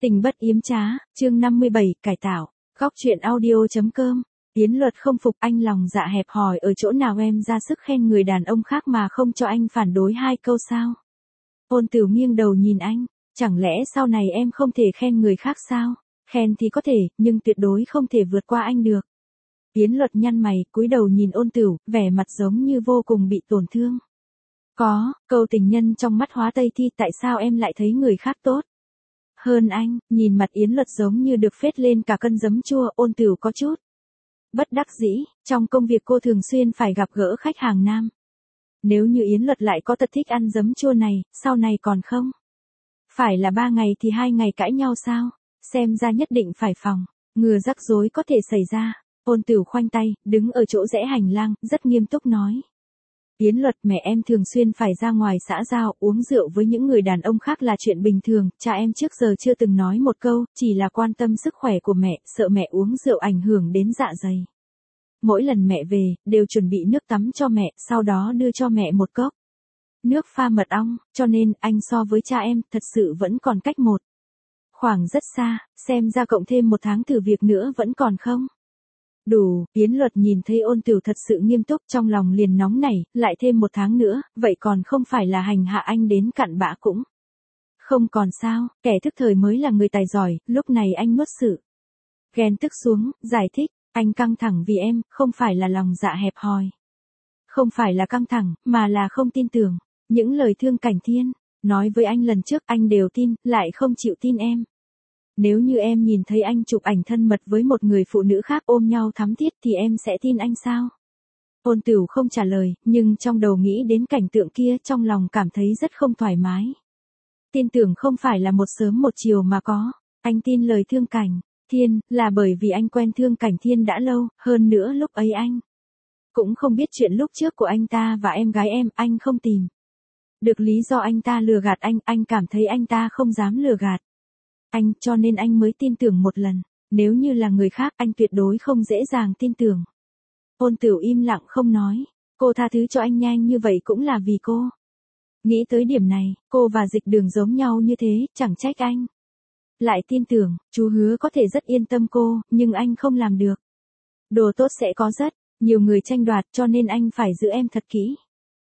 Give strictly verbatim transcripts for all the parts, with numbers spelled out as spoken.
Tình bất yếm trá, chương năm mươi bảy, cải tạo. Góc truyện audio.com. Yến Luật không phục, anh lòng dạ hẹp hòi ở chỗ nào em ra sức khen người đàn ông khác mà không cho anh phản đối hai câu sao? Ôn Tửu nghiêng đầu nhìn anh, chẳng lẽ sau này em không thể khen người khác sao? Khen thì có thể, nhưng tuyệt đối không thể vượt qua anh được. Yến Luật nhăn mày, cúi đầu nhìn Ôn Tửu, vẻ mặt giống như vô cùng bị tổn thương. Có, câu tình nhân trong mắt hóa tây thi, tại sao em lại thấy người khác tốt hơn anh? Nhìn mặt Yến Luật giống như được phết lên cả cân giấm chua, Ôn Tửu có chút bất đắc dĩ, trong công việc cô thường xuyên phải gặp gỡ khách hàng nam. Nếu như Yến Luật lại có tật thích ăn giấm chua này, sau này còn không? Phải là ba ngày thì hai ngày cãi nhau sao? Xem ra nhất định phải phòng, ngừa rắc rối có thể xảy ra. Ôn Tửu khoanh tay, đứng ở chỗ rẽ hành lang, rất nghiêm túc nói. Yến Luật, mẹ em thường xuyên phải ra ngoài xã giao, uống rượu với những người đàn ông khác là chuyện bình thường, cha em trước giờ chưa từng nói một câu, chỉ là quan tâm sức khỏe của mẹ, sợ mẹ uống rượu ảnh hưởng đến dạ dày. Mỗi lần mẹ về, đều chuẩn bị nước tắm cho mẹ, sau đó đưa cho mẹ một cốc nước pha mật ong, cho nên anh so với cha em, thật sự vẫn còn cách một khoảng rất xa, xem ra cộng thêm một tháng thử việc nữa vẫn còn không đủ. Yến Luật nhìn thấy Ôn Tửu thật sự nghiêm túc, trong lòng liền nóng nảy, lại thêm một tháng nữa, vậy còn không phải là hành hạ anh đến cặn bã cũng không còn sao, kẻ thức thời mới là người tài giỏi. Lúc này anh nuốt sự ghen tức xuống, giải thích, anh căng thẳng vì em, không phải là lòng dạ hẹp hòi. Không phải là căng thẳng, mà là không tin tưởng. Những lời Thương Cảnh Thiên nói với anh lần trước anh đều tin, lại không chịu tin em. Nếu như em nhìn thấy anh chụp ảnh thân mật với một người phụ nữ khác ôm nhau thắm thiết thì em sẽ tin anh sao? Ôn Tửu không trả lời, nhưng trong đầu nghĩ đến cảnh tượng kia, trong lòng cảm thấy rất không thoải mái. Tin tưởng không phải là một sớm một chiều mà có. Anh tin lời Thương Cảnh Thiên, là bởi vì anh quen Thương Cảnh Thiên đã lâu, hơn nữa lúc ấy anh cũng không biết chuyện lúc trước của anh ta và em gái em, anh không tìm được lý do anh ta lừa gạt anh, anh cảm thấy anh ta không dám lừa gạt anh, cho nên anh mới tin tưởng một lần. Nếu như là người khác, anh tuyệt đối không dễ dàng tin tưởng. Ôn Tửu im lặng không nói. Cô tha thứ cho anh nhanh như vậy cũng là vì cô. Nghĩ tới điểm này, cô và Dịch Đường giống nhau như thế, chẳng trách anh lại tin tưởng. Chú hứa có thể rất yên tâm cô, nhưng anh không làm được. Đồ tốt sẽ có rất nhiều người tranh đoạt, cho nên anh phải giữ em thật kỹ.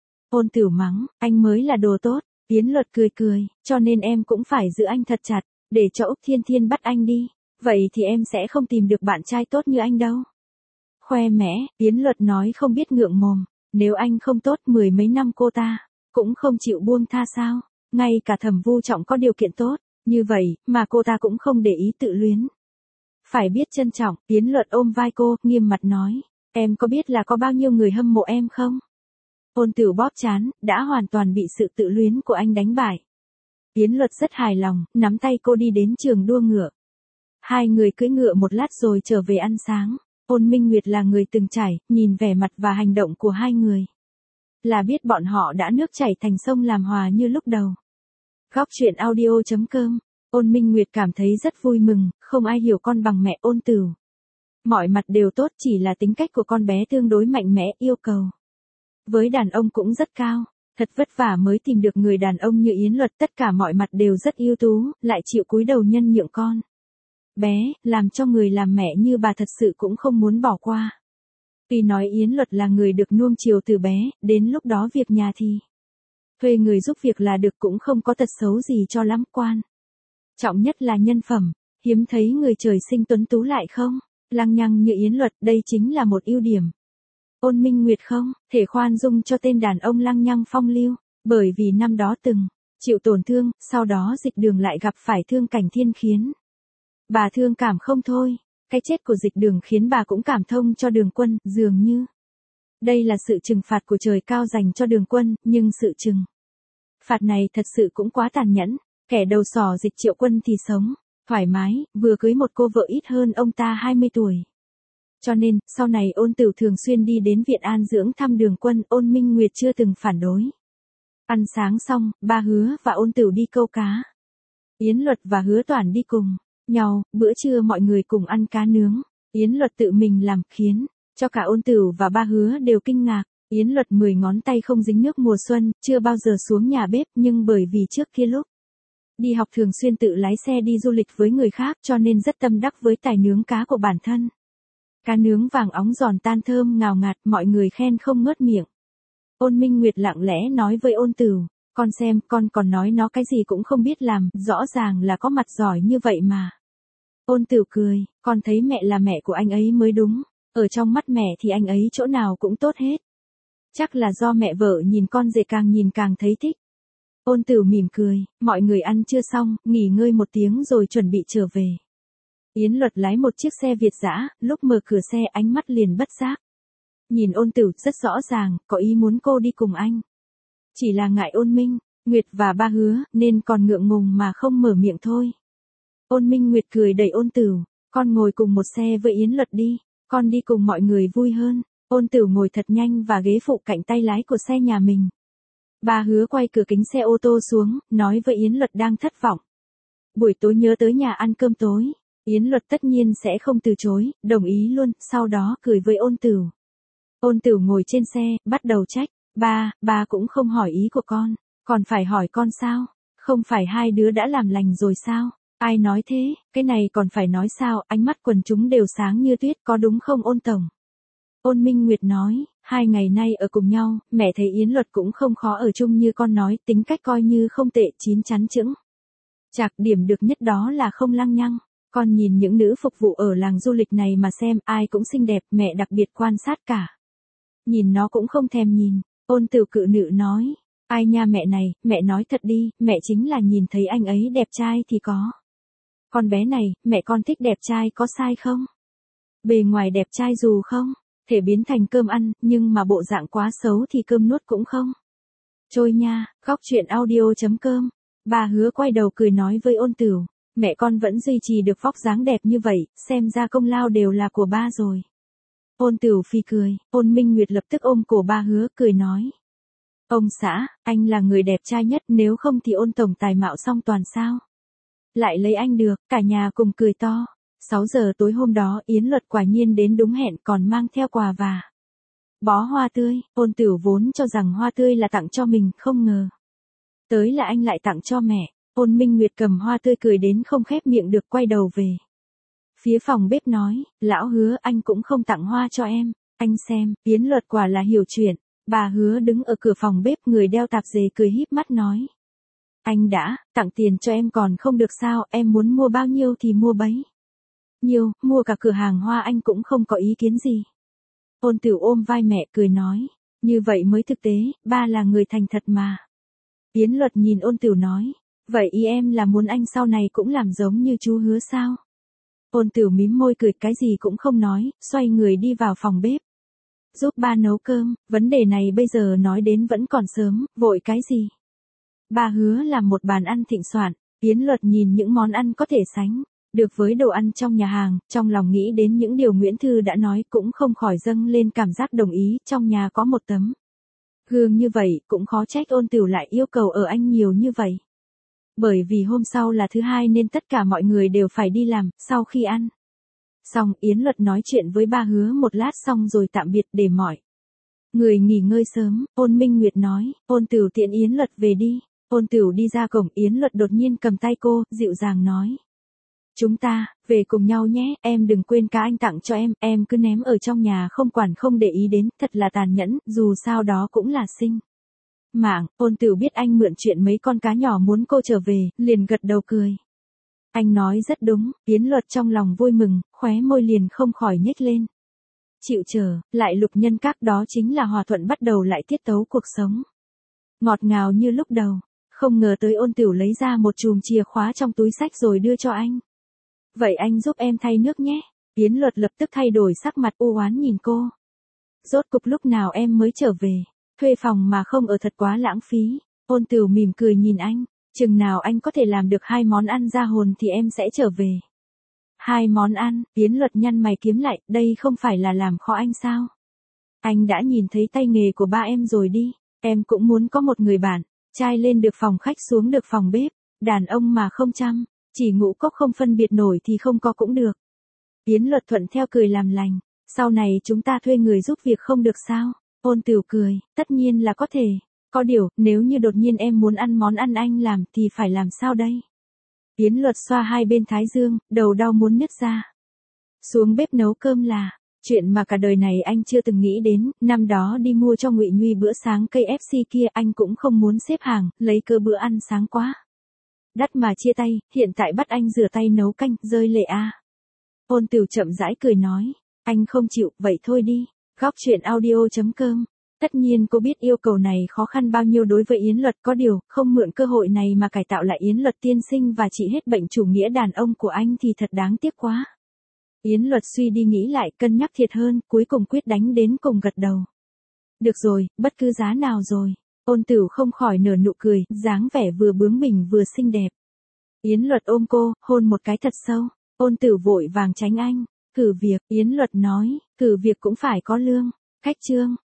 Ôn Tửu mắng, anh mới là đồ tốt. Yến Luật cười cười, cho nên em cũng phải giữ anh thật chặt, để cho Úc Thiên Thiên bắt anh đi. Vậy thì em sẽ không tìm được bạn trai tốt như anh đâu. Khoe mẽ, Yến Luật nói không biết ngượng mồm. Nếu anh không tốt, mười mấy năm cô ta cũng không chịu buông tha sao? Ngay cả Thẩm Vu Trọng có điều kiện tốt như vậy, mà cô ta cũng không để ý tự luyến. Phải biết trân trọng. Yến Luật ôm vai cô, nghiêm mặt nói. Em có biết là có bao nhiêu người hâm mộ em không? Ôn Tửu bóp trán, đã hoàn toàn bị sự tự luyến của anh đánh bại. Yến Luật rất hài lòng, nắm tay cô đi đến trường đua ngựa. Hai người cưỡi ngựa một lát rồi trở về ăn sáng. Ôn Minh Nguyệt là người từng trải, nhìn vẻ mặt và hành động của hai người, là biết bọn họ đã nước chảy thành sông làm hòa như lúc đầu. Góc truyện audio.com. Ôn Minh Nguyệt cảm thấy rất vui mừng, không ai hiểu con bằng mẹ Ôn Tửu. Mọi mặt đều tốt, chỉ là tính cách của con bé tương đối mạnh mẽ, yêu cầu với đàn ông cũng rất cao. Thật vất vả mới tìm được người đàn ông như Yến Luật, tất cả mọi mặt đều rất ưu tú, lại chịu cúi đầu nhân nhượng con bé, làm cho người làm mẹ như bà thật sự cũng không muốn bỏ qua. Tuy nói Yến Luật là người được nuông chiều từ bé, đến lúc đó việc nhà thì thuê người giúp việc là được, cũng không có tật xấu gì cho lắm. Quan trọng nhất là nhân phẩm, hiếm thấy người trời sinh tuấn tú lại không lăng nhăng như Yến Luật, đây chính là một ưu điểm. Ôn Minh Nguyệt không thể khoan dung cho tên đàn ông lăng nhăng phong lưu, bởi vì năm đó từng chịu tổn thương, sau đó Dịch Đường lại gặp phải Thương Cảnh Thiên khiến bà thương cảm không thôi. Cái chết của Dịch Đường khiến bà cũng cảm thông cho Đường Quân, dường như đây là sự trừng phạt của trời cao dành cho Đường Quân, nhưng sự trừng phạt này thật sự cũng quá tàn nhẫn. Kẻ đầu sỏ Dịch Triệu Quân thì sống thoải mái, vừa cưới một cô vợ ít hơn ông ta hai mươi tuổi. Cho nên, sau này Ôn Tửu thường xuyên đi đến viện an dưỡng thăm Đường Quân, Ôn Minh Nguyệt chưa từng phản đối. Ăn sáng xong, ba Hứa và Ôn Tửu đi câu cá. Yến Luật và Hứa Toản đi cùng nhau, bữa trưa mọi người cùng ăn cá nướng. Yến Luật tự mình làm, khiến cho cả Ôn Tửu và ba Hứa đều kinh ngạc. Yến Luật mười ngón tay không dính nước mùa xuân, chưa bao giờ xuống nhà bếp, nhưng bởi vì trước kia lúc Đi học thường xuyên tự lái xe đi du lịch với người khác cho nên rất tâm đắc với tài nướng cá của bản thân. Cá nướng vàng óng giòn tan thơm ngào ngạt, mọi người khen không ngớt miệng. Ôn Minh Nguyệt lặng lẽ nói với Ôn Tửu, con xem, con còn nói nó cái gì cũng không biết làm, rõ ràng là có mặt giỏi như vậy mà. Ôn Tửu cười, con thấy mẹ là mẹ của anh ấy mới đúng, ở trong mắt mẹ thì anh ấy chỗ nào cũng tốt hết. Chắc là do mẹ vợ nhìn con rể càng nhìn càng thấy thích. Ôn Tửu mỉm cười, mọi người ăn trưa xong, nghỉ ngơi một tiếng rồi chuẩn bị trở về. Yến Luật lái một chiếc xe Việt dã, lúc mở cửa xe ánh mắt liền bất giác. Nhìn Ôn Tửu rất rõ ràng, có ý muốn cô đi cùng anh. Chỉ là ngại Ôn Minh, Nguyệt và ba Hứa, nên còn ngượng ngùng mà không mở miệng thôi. Ôn Minh Nguyệt cười đẩy Ôn Tửu, con ngồi cùng một xe với Yến Luật đi, con đi cùng mọi người vui hơn. Ôn Tửu ngồi thật nhanh và ghế phụ cạnh tay lái của xe nhà mình. Ba Hứa quay cửa kính xe ô tô xuống, nói với Yến Luật đang thất vọng. Buổi tối nhớ tới nhà ăn cơm tối. Yến Luật tất nhiên sẽ không từ chối, đồng ý luôn, sau đó cười với Ôn Tửu. Ôn Tửu ngồi trên xe, bắt đầu trách, ba, ba cũng không hỏi ý của con, còn phải hỏi con sao, không phải hai đứa đã làm lành rồi sao, ai nói thế, cái này còn phải nói sao, ánh mắt quần chúng đều sáng như tuyết, có đúng không Ôn Tổng? Ôn Minh Nguyệt nói, hai ngày nay ở cùng nhau, mẹ thấy Yến Luật cũng không khó ở chung như con nói, tính cách coi như không tệ, chín chắn chững. Chạc điểm được nhất đó là không lăng nhăng. Con nhìn những nữ phục vụ ở làng du lịch này mà xem, ai cũng xinh đẹp, mẹ đặc biệt quan sát cả. Nhìn nó cũng không thèm nhìn. Ôn Tửu cự nữ nói, ai nha mẹ này, mẹ nói thật đi, mẹ chính là nhìn thấy anh ấy đẹp trai thì có. Con bé này, mẹ con thích đẹp trai có sai không? Bề ngoài đẹp trai dù không thể biến thành cơm ăn, nhưng mà bộ dạng quá xấu thì cơm nuốt cũng không trôi nha. Góc truyện audio chấm com. Bà Hứa quay đầu cười nói với Ôn Tửu, mẹ con vẫn duy trì được vóc dáng đẹp như vậy, xem ra công lao đều là của ba rồi. Ôn Tửu phi cười, Ôn Minh Nguyệt lập tức ôm cổ ba Hứa cười nói. Ông xã, anh là người đẹp trai nhất, nếu không thì Ôn Tổng tài mạo song toàn sao? Lại lấy anh được, cả nhà cùng cười to. sáu giờ tối hôm đó, Yến Luật quả nhiên đến đúng hẹn, còn mang theo quà và bó hoa tươi. Ôn Tửu vốn cho rằng hoa tươi là tặng cho mình, không ngờ tới là anh lại tặng cho mẹ. Ôn Minh Nguyệt cầm hoa tươi cười đến không khép miệng được, quay đầu về phía phòng bếp nói, lão Hứa, anh cũng không tặng hoa cho em, anh xem. Yến Luật quả là hiểu chuyện. Bà Hứa đứng ở cửa phòng bếp, người đeo tạp dề cười híp mắt nói, anh đã tặng tiền cho em còn không được sao, em muốn mua bao nhiêu thì mua bấy nhiêu, mua cả cửa hàng hoa anh cũng không có ý kiến gì. Ôn Tửu ôm vai mẹ cười nói, như vậy mới thực tế, ba là người thành thật mà. Yến Luật nhìn Ôn Tửu nói, vậy ý em là muốn anh sau này cũng làm giống như chú Hứa sao? Ôn Tửu mím môi cười, cái gì cũng không nói, xoay người đi vào phòng bếp giúp ba nấu cơm. Vấn đề này bây giờ nói đến vẫn còn sớm, vội cái gì? Ba Hứa làm một bàn ăn thịnh soạn. Yến Luật nhìn những món ăn có thể sánh được với đồ ăn trong nhà hàng, trong lòng nghĩ đến những điều Nguyễn Thư đã nói, cũng không khỏi dâng lên cảm giác đồng ý. Trong nhà có một tấm gương như vậy, cũng khó trách Ôn Tửu lại yêu cầu ở anh nhiều như vậy. Bởi vì hôm sau là thứ hai nên tất cả mọi người đều phải đi làm. Sau khi ăn xong, Yến Luật nói chuyện với ba Hứa một lát xong rồi tạm biệt để mọi người nghỉ ngơi sớm. Ôn Minh Nguyệt nói, Ôn Tửu tiện Yến Luật về đi. Ôn Tửu đi ra cổng, Yến Luật đột nhiên cầm tay cô, dịu dàng nói, chúng ta về cùng nhau nhé, em đừng quên cá anh tặng cho em, em cứ ném ở trong nhà không quản không để ý đến, thật là tàn nhẫn, dù sao đó cũng là sinh mạng. Ôn Tửu biết anh mượn chuyện mấy con cá nhỏ muốn cô trở về, liền gật đầu cười. Anh nói rất đúng. Yến Luật trong lòng vui mừng, khóe môi liền không khỏi nhếch lên. Chịu chờ, lại lục nhân các, đó chính là hòa thuận bắt đầu lại tiết tấu cuộc sống. Ngọt ngào như lúc đầu. Không ngờ tới Ôn Tửu lấy ra một chùm chìa khóa trong túi xách rồi đưa cho anh. Vậy anh giúp em thay nước nhé. Yến Luật lập tức thay đổi sắc mặt, u oán nhìn cô. Rốt cục lúc nào em mới trở về? Thuê phòng mà không ở thật quá lãng phí. Ôn Tửu mỉm cười nhìn anh. Chừng nào anh có thể làm được hai món ăn ra hồn thì em sẽ trở về. Hai món ăn? Yến Luật nhăn mày kiếm lại, đây không phải là làm khó anh sao? Anh đã nhìn thấy tay nghề của ba em rồi đi. Em cũng muốn có một người bạn trai lên được phòng khách xuống được phòng bếp. Đàn ông mà không chăm chỉ ngũ cốc không phân biệt nổi thì không có cũng được. Yến Luật thuận theo cười làm lành. Sau này chúng ta thuê người giúp việc không được sao? Ôn Tửu cười, tất nhiên là có thể. Có điều, nếu như đột nhiên em muốn ăn món ăn anh làm thì phải làm sao đây? Yến Luật xoa hai bên thái dương, đầu đau muốn nứt ra. Xuống bếp nấu cơm là chuyện mà cả đời này anh chưa từng nghĩ đến, năm đó đi mua cho Ngụy Nhuy bữa sáng cây ép xê kia anh cũng không muốn xếp hàng, lấy cơ bữa ăn sáng quá đắt mà chia tay, hiện tại bắt anh rửa tay nấu canh, rơi lệ a. À. Ôn Tửu chậm rãi cười nói, anh không chịu, vậy thôi đi. Góc chuyện audio chấm com. Tất nhiên cô biết yêu cầu này khó khăn bao nhiêu đối với Yến Luật, có điều, không mượn cơ hội này mà cải tạo lại Yến Luật tiên sinh và trị hết bệnh chủ nghĩa đàn ông của anh thì thật đáng tiếc quá. Yến Luật suy đi nghĩ lại, cân nhắc thiệt hơn, cuối cùng quyết đánh đến cùng gật đầu. Được rồi, bất cứ giá nào rồi. Ôn Tửu không khỏi nở nụ cười, dáng vẻ vừa bướng bỉnh vừa xinh đẹp. Yến Luật ôm cô, hôn một cái thật sâu. Ôn Tửu vội vàng tránh anh. Cử việc, Yến Luật nói, cử việc cũng phải có lương. Khách trương.